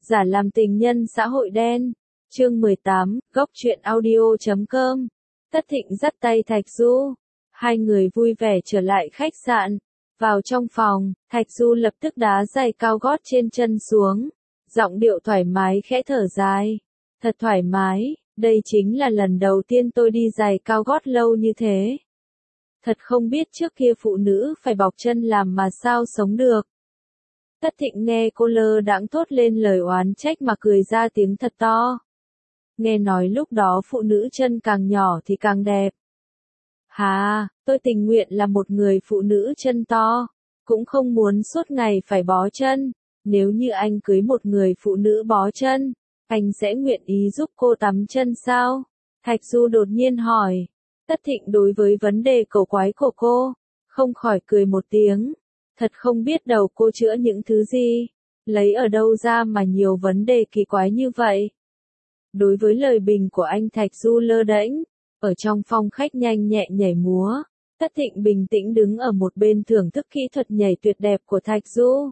Giả làm tình nhân xã hội đen. Chương 18, góc truyện audio.com. Tất Thịnh dắt tay Thạch Du. Hai người vui vẻ trở lại khách sạn. Vào trong phòng, Thạch Du lập tức đá giày cao gót trên chân xuống. Giọng điệu thoải mái khẽ thở dài. Thật thoải mái, đây chính là lần đầu tiên tôi đi giày cao gót lâu như thế. Thật không biết trước kia phụ nữ phải bọc chân làm mà sao sống được. Tất Thịnh nghe cô lơ đãng thốt lên lời oán trách mà cười ra tiếng thật to. Nghe nói lúc đó phụ nữ chân càng nhỏ thì càng đẹp. Hà, tôi tình nguyện là một người phụ nữ chân to, cũng không muốn suốt ngày phải bó chân. Nếu như anh cưới một người phụ nữ bó chân, anh sẽ nguyện ý giúp cô tắm chân sao? Thạch Du đột nhiên hỏi. Tất Thịnh đối với vấn đề cầu quái của cô, không khỏi cười một tiếng. Thật không biết đầu cô chữa những thứ gì, lấy ở đâu ra mà nhiều vấn đề kỳ quái như vậy. Đối với lời bình của anh Thạch Du lơ đễnh, ở trong phòng khách nhanh nhẹ nhảy múa, Tất Thịnh bình tĩnh đứng ở một bên thưởng thức kỹ thuật nhảy tuyệt đẹp của Thạch Du.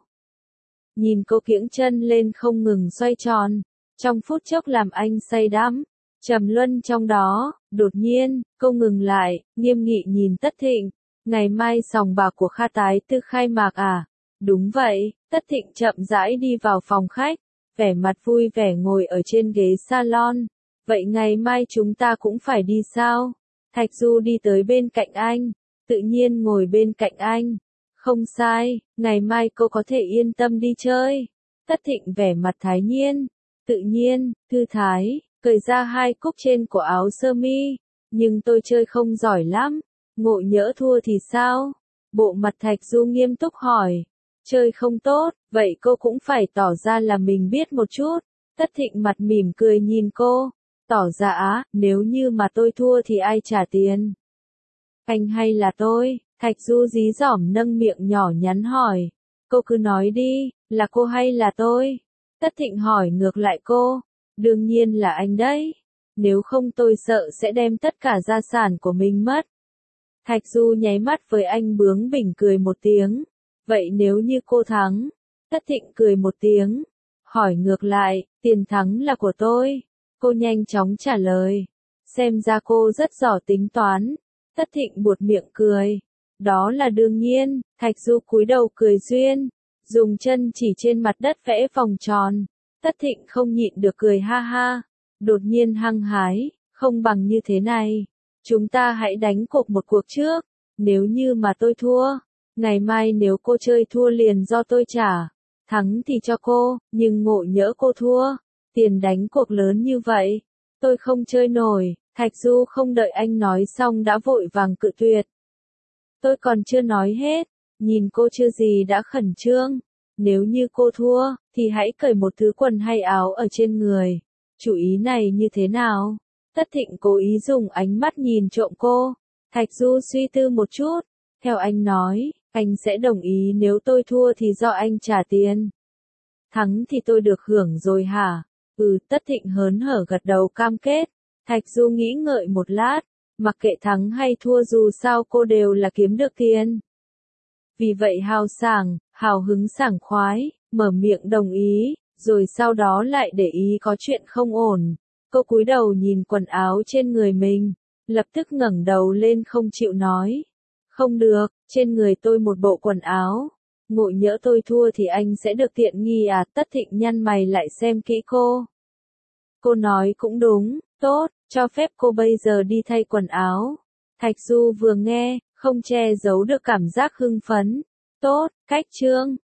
Nhìn cô kiễng chân lên không ngừng xoay tròn, trong phút chốc làm anh say đắm, trầm luân trong đó. Đột nhiên, cô ngừng lại, nghiêm nghị nhìn Tất Thịnh. Ngày mai sòng bạc của Kha tái tư khai mạc à? Đúng vậy. Tất Thịnh chậm rãi đi vào phòng khách, vẻ mặt vui vẻ ngồi ở trên ghế salon. Vậy ngày mai chúng ta cũng phải đi sao? Thạch Du đi tới bên cạnh anh, tự nhiên ngồi bên cạnh anh. Không sai, ngày mai cô có thể yên tâm đi chơi. Tất Thịnh vẻ mặt thái nhiên, tự nhiên, thư thái, cởi ra hai cúc trên của áo sơ mi. Nhưng tôi chơi không giỏi lắm. Ngộ nhỡ thua thì sao? Bộ mặt Thạch Du nghiêm túc hỏi. Chơi không tốt, vậy cô cũng phải tỏ ra là mình biết một chút. Tất Thịnh mặt mỉm cười nhìn cô. Tỏ ra á, nếu như mà tôi thua thì ai trả tiền? Anh hay là tôi? Thạch Du dí dỏm nâng miệng nhỏ nhắn hỏi. Cô cứ nói đi, là cô hay là tôi? Tất Thịnh hỏi ngược lại cô. Đương nhiên là anh đấy. Nếu không tôi sợ sẽ đem tất cả gia sản của mình mất. Thạch Du nháy mắt với anh bướng bỉnh cười một tiếng. Vậy nếu như cô thắng? Tất Thịnh cười một tiếng. Hỏi ngược lại, tiền thắng là của tôi. Cô nhanh chóng trả lời. Xem ra cô rất giỏi tính toán. Tất Thịnh buột miệng cười. Đó là đương nhiên. Thạch Du cúi đầu cười duyên, dùng chân chỉ trên mặt đất vẽ vòng tròn. Tất Thịnh không nhịn được cười ha ha. Đột nhiên hăng hái, không bằng như thế này. Chúng ta hãy đánh cuộc một cuộc trước. Nếu như mà tôi thua, ngày mai nếu cô chơi thua liền do tôi trả. Thắng thì cho cô, nhưng ngộ nhỡ cô thua, tiền đánh cuộc lớn như vậy, tôi không chơi nổi. Thạch Du không đợi anh nói xong đã vội vàng cự tuyệt. Tôi còn chưa nói hết, nhìn cô chưa gì đã khẩn trương. Nếu như cô thua, thì hãy cởi một thứ quần hay áo ở trên người. Chủ ý này như thế nào? Tất Thịnh cố ý dùng ánh mắt nhìn trộm cô. Thạch Du suy tư một chút. Theo anh nói, anh sẽ đồng ý nếu tôi thua thì do anh trả tiền. Thắng thì tôi được hưởng rồi hả? Tất Thịnh hớn hở gật đầu cam kết. Thạch Du nghĩ ngợi một lát. Mặc kệ thắng hay thua dù sao cô đều là kiếm được tiền. Vì vậy hào sảng, hào hứng sảng khoái, mở miệng đồng ý, rồi sau đó lại để ý có chuyện không ổn. Cô cúi đầu nhìn quần áo trên người mình, lập tức ngẩng đầu lên không chịu nói. Không được, trên người tôi một bộ quần áo. Ngộ nhỡ tôi thua thì anh sẽ được tiện nghi à? Tất Thịnh nhăn mày lại xem kỹ cô. Cô nói cũng đúng, tốt, cho phép cô bây giờ đi thay quần áo. Thạch Du vừa nghe, không che giấu được cảm giác hưng phấn. Tốt, cách trương.